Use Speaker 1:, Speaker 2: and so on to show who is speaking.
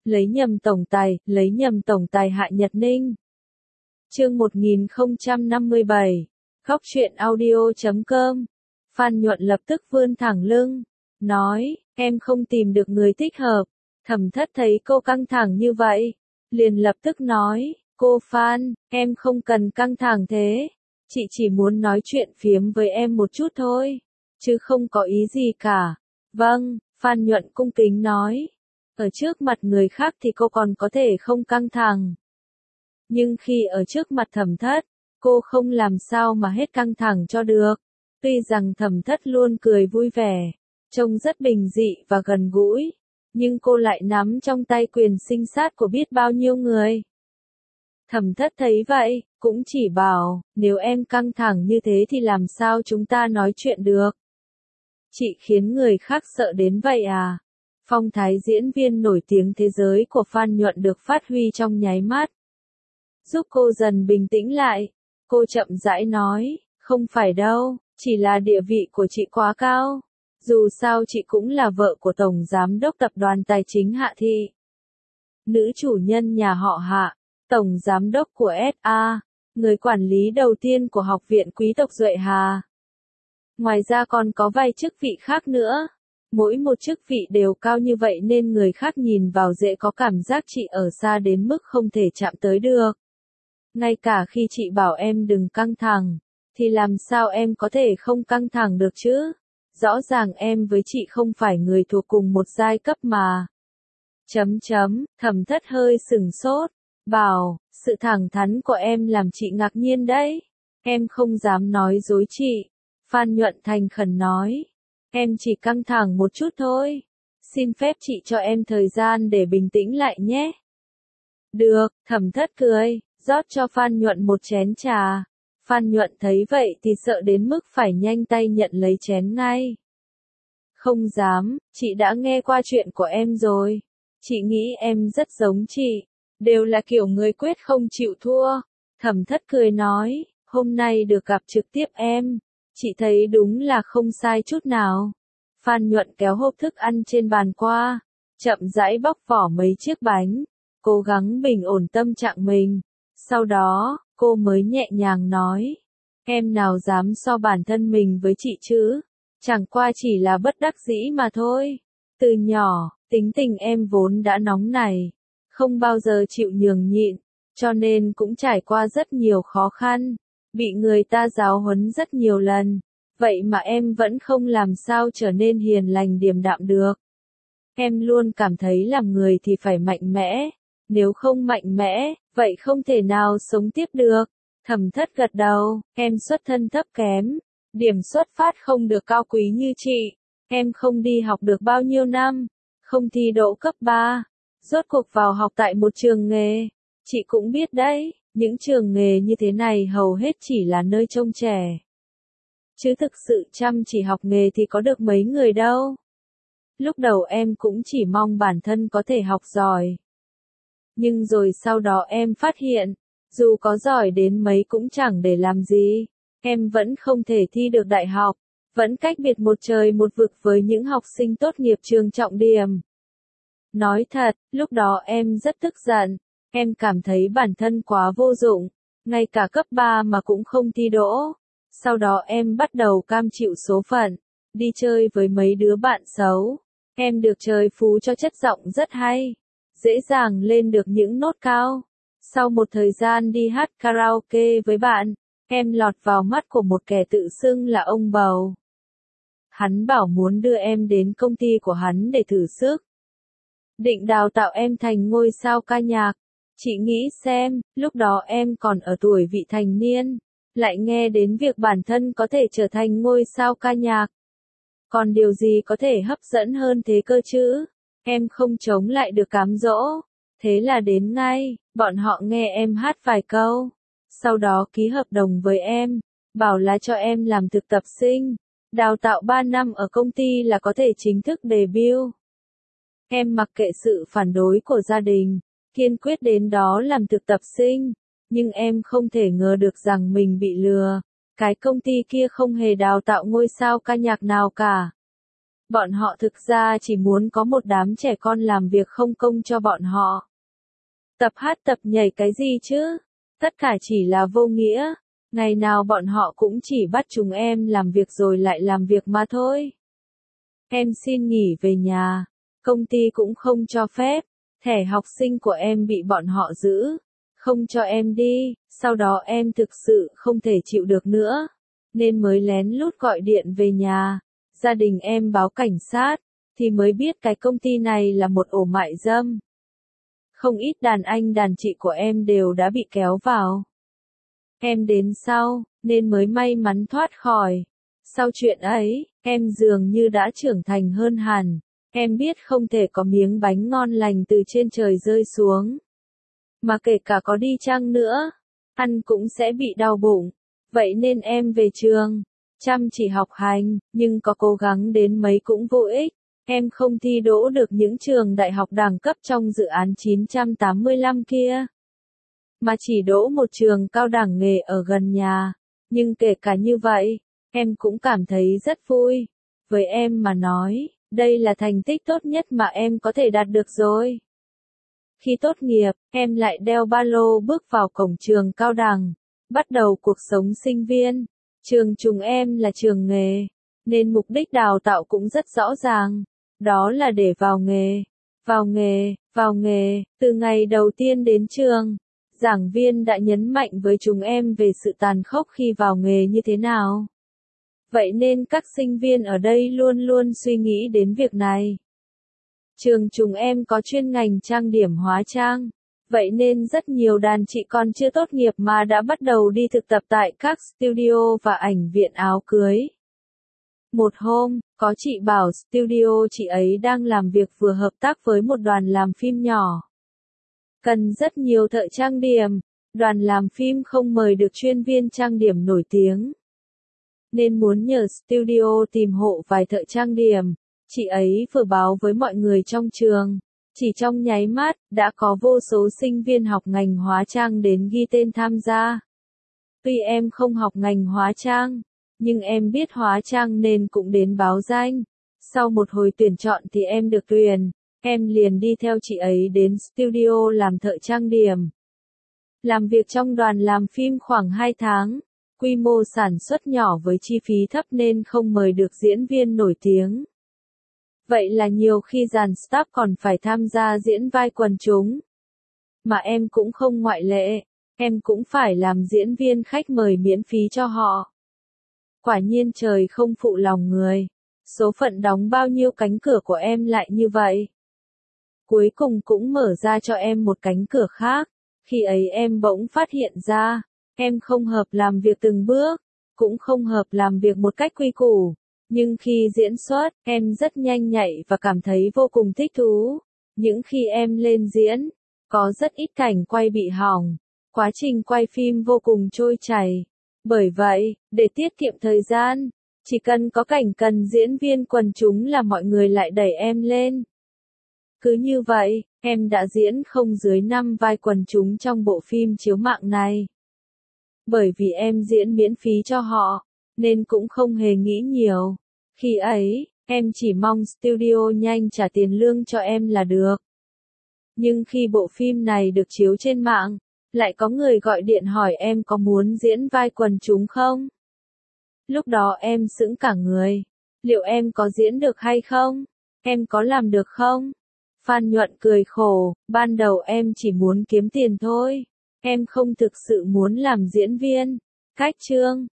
Speaker 1: lấy nhầm tổng tài Hạ Nhật Ninh. Chương 1057, Góc truyện audio.com. Phan Nhuận lập tức vươn thẳng lưng, nói, em không tìm được người thích hợp. Thẩm Thất thấy cô căng thẳng như vậy, liền lập tức nói, cô Phan, em không cần căng thẳng thế. Chị chỉ muốn nói chuyện phiếm với em một chút thôi, chứ không có ý gì cả. Vâng, Phan Nhuận cung kính nói. Ở trước mặt người khác thì cô còn có thể không căng thẳng. Nhưng khi ở trước mặt Thẩm Thất, cô không làm sao mà hết căng thẳng cho được. Tuy rằng Thẩm Thất luôn cười vui vẻ, trông rất bình dị và gần gũi, nhưng cô lại nắm trong tay quyền sinh sát của biết bao nhiêu người. Thẩm Thất thấy vậy, cũng chỉ bảo, nếu em căng thẳng như thế thì làm sao chúng ta nói chuyện được. Chị khiến người khác sợ đến vậy à? Phong thái diễn viên nổi tiếng thế giới của Phan Nhuận được phát huy trong nháy mắt. Giúp cô dần bình tĩnh lại, cô chậm rãi nói, không phải đâu, chỉ là địa vị của chị quá cao. Dù sao chị cũng là vợ của Tổng Giám đốc Tập đoàn Tài chính Hạ Thị. Nữ chủ nhân nhà họ Hạ, Tổng Giám đốc của SA, người quản lý đầu tiên của Học viện Quý tộc Duệ Hà. Ngoài ra còn có vài chức vị khác nữa. Mỗi một chức vị đều cao như vậy nên người khác nhìn vào dễ có cảm giác chị ở xa đến mức không thể chạm tới được. Ngay cả khi chị bảo em đừng căng thẳng, thì làm sao em có thể không căng thẳng được chứ? Rõ ràng em với chị không phải người thuộc cùng một giai cấp mà. Thẩm Thất hơi sửng sốt, bảo, sự thẳng thắn của em làm chị ngạc nhiên đấy. Em không dám nói dối chị. Phan Nhuận thành khẩn nói, em chỉ căng thẳng một chút thôi. Xin phép chị cho em thời gian để bình tĩnh lại nhé. Được, Thẩm Thất cười, rót cho Phan Nhuận một chén trà. Phan Nhuận thấy vậy thì sợ đến mức phải nhanh tay nhận lấy chén ngay. Không dám, chị đã nghe qua chuyện của em rồi. Chị nghĩ em rất giống chị, đều là kiểu người quyết không chịu thua. Thẩm Thất cười nói, hôm nay được gặp trực tiếp em, chị thấy đúng là không sai chút nào. Phan Nhuận kéo hộp thức ăn trên bàn qua, chậm rãi bóc vỏ mấy chiếc bánh, cố gắng bình ổn tâm trạng mình. Sau đó, cô mới nhẹ nhàng nói, em nào dám so bản thân mình với chị chứ, chẳng qua chỉ là bất đắc dĩ mà thôi. Từ nhỏ, tính tình em vốn đã nóng này, không bao giờ chịu nhường nhịn, cho nên cũng trải qua rất nhiều khó khăn, bị người ta giáo huấn rất nhiều lần, vậy mà em vẫn không làm sao trở nên hiền lành điềm đạm được. Em luôn cảm thấy làm người thì phải mạnh mẽ, nếu không mạnh mẽ, vậy không thể nào sống tiếp được. Thẩm Thất gật đầu, em xuất thân thấp kém, điểm xuất phát không được cao quý như chị, em không đi học được bao nhiêu năm, không thi đỗ cấp 3, rốt cuộc vào học tại một trường nghề. Chị cũng biết đấy, những trường nghề như thế này hầu hết chỉ là nơi trông trẻ. Chứ thực sự chăm chỉ học nghề thì có được mấy người đâu. Lúc đầu em cũng chỉ mong bản thân có thể học giỏi. Nhưng rồi sau đó em phát hiện, dù có giỏi đến mấy cũng chẳng để làm gì. Em vẫn không thể thi được đại học, vẫn cách biệt một trời một vực với những học sinh tốt nghiệp trường trọng điểm. Nói thật, lúc đó em rất tức giận, em cảm thấy bản thân quá vô dụng, ngay cả cấp 3 mà cũng không thi đỗ. Sau đó em bắt đầu cam chịu số phận, đi chơi với mấy đứa bạn xấu. Em được trời phú cho chất giọng rất hay, dễ dàng lên được những nốt cao. Sau một thời gian đi hát karaoke với bạn, em lọt vào mắt của một kẻ tự xưng là ông bầu. Hắn bảo muốn đưa em đến công ty của hắn để thử sức. Định đào tạo em thành ngôi sao ca nhạc. Chị nghĩ xem, lúc đó em còn ở tuổi vị thành niên, lại nghe đến việc bản thân có thể trở thành ngôi sao ca nhạc. Còn điều gì có thể hấp dẫn hơn thế cơ chứ? Em không chống lại được cám dỗ. Thế là đến ngay, bọn họ nghe em hát vài câu. Sau đó ký hợp đồng với em, bảo là cho em làm thực tập sinh. Đào tạo 3 năm ở công ty là có thể chính thức debut. Em mặc kệ sự phản đối của gia đình, kiên quyết đến đó làm thực tập sinh. Nhưng em không thể ngờ được rằng mình bị lừa. Cái công ty kia không hề đào tạo ngôi sao ca nhạc nào cả. Bọn họ thực ra chỉ muốn có một đám trẻ con làm việc không công cho bọn họ. Tập hát tập nhảy cái gì chứ? Tất cả chỉ là vô nghĩa. Ngày nào bọn họ cũng chỉ bắt chúng em làm việc rồi lại làm việc mà thôi. Em xin nghỉ về nhà. Công ty cũng không cho phép. Thẻ học sinh của em bị bọn họ giữ. Không cho em đi. Sau đó em thực sự không thể chịu được nữa. Nên mới lén lút gọi điện về nhà. Gia đình em báo cảnh sát. Thì mới biết cái công ty này là một ổ mại dâm. Không ít đàn anh đàn chị của em đều đã bị kéo vào. Em đến sau, nên mới may mắn thoát khỏi. Sau chuyện ấy, em dường như đã trưởng thành hơn hẳn. Em biết không thể có miếng bánh ngon lành từ trên trời rơi xuống. Mà kể cả có đi chăng nữa, ăn cũng sẽ bị đau bụng. Vậy nên em về trường, chăm chỉ học hành, nhưng có cố gắng đến mấy cũng vô ích. Em không thi đỗ được những trường đại học đẳng cấp trong dự án 985 kia. Mà chỉ đỗ một trường cao đẳng nghề ở gần nhà. Nhưng kể cả như vậy, em cũng cảm thấy rất vui. Với em mà nói, đây là thành tích tốt nhất mà em có thể đạt được rồi. Khi tốt nghiệp, em lại đeo ba lô bước vào cổng trường cao đẳng, bắt đầu cuộc sống sinh viên. Trường chúng em là trường nghề, nên mục đích đào tạo cũng rất rõ ràng. Đó là để vào nghề, vào nghề, vào nghề. Từ ngày đầu tiên đến trường, giảng viên đã nhấn mạnh với chúng em về sự tàn khốc khi vào nghề như thế nào. Vậy nên các sinh viên ở đây luôn luôn suy nghĩ đến việc này. Trường chúng em có chuyên ngành trang điểm hóa trang. Vậy nên rất nhiều đàn chị còn chưa tốt nghiệp mà đã bắt đầu đi thực tập tại các studio và ảnh viện áo cưới. Một hôm, có chị bảo studio chị ấy đang làm việc vừa hợp tác với một đoàn làm phim nhỏ. Cần rất nhiều thợ trang điểm, đoàn làm phim không mời được chuyên viên trang điểm nổi tiếng. Nên muốn nhờ studio tìm hộ vài thợ trang điểm, chị ấy vừa báo với mọi người trong trường. Chỉ trong nháy mắt, đã có vô số sinh viên học ngành hóa trang đến ghi tên tham gia. Tuy em không học ngành hóa trang, nhưng em biết hóa trang nên cũng đến báo danh. Sau một hồi tuyển chọn thì em được tuyển, em liền đi theo chị ấy đến studio làm thợ trang điểm. Làm việc trong đoàn làm phim khoảng 2 tháng, quy mô sản xuất nhỏ với chi phí thấp nên không mời được diễn viên nổi tiếng. Vậy là nhiều khi dàn staff còn phải tham gia diễn vai quần chúng. Mà em cũng không ngoại lệ, em cũng phải làm diễn viên khách mời miễn phí cho họ. Quả nhiên trời không phụ lòng người. Số phận đóng bao nhiêu cánh cửa của em lại như vậy. Cuối cùng cũng mở ra cho em một cánh cửa khác. Khi ấy em bỗng phát hiện ra, em không hợp làm việc từng bước, cũng không hợp làm việc một cách quy củ. Nhưng khi diễn xuất, em rất nhanh nhạy và cảm thấy vô cùng thích thú. Những khi em lên diễn, có rất ít cảnh quay bị hỏng. Quá trình quay phim vô cùng trôi chảy. Bởi vậy, để tiết kiệm thời gian, chỉ cần có cảnh cần diễn viên quần chúng là mọi người lại đẩy em lên. Cứ như vậy, em đã diễn không dưới 5 vai quần chúng trong bộ phim chiếu mạng này. Bởi vì em diễn miễn phí cho họ, nên cũng không hề nghĩ nhiều. Khi ấy, em chỉ mong studio nhanh trả tiền lương cho em là được. Nhưng khi bộ phim này được chiếu trên mạng, lại có người gọi điện hỏi em có muốn diễn vai quần chúng không? Lúc đó em sững cả người. Liệu em có diễn được hay không? Em có làm được không? Phan Nhuận cười khổ, ban đầu em chỉ muốn kiếm tiền thôi. Em không thực sự muốn làm diễn viên. Cách chương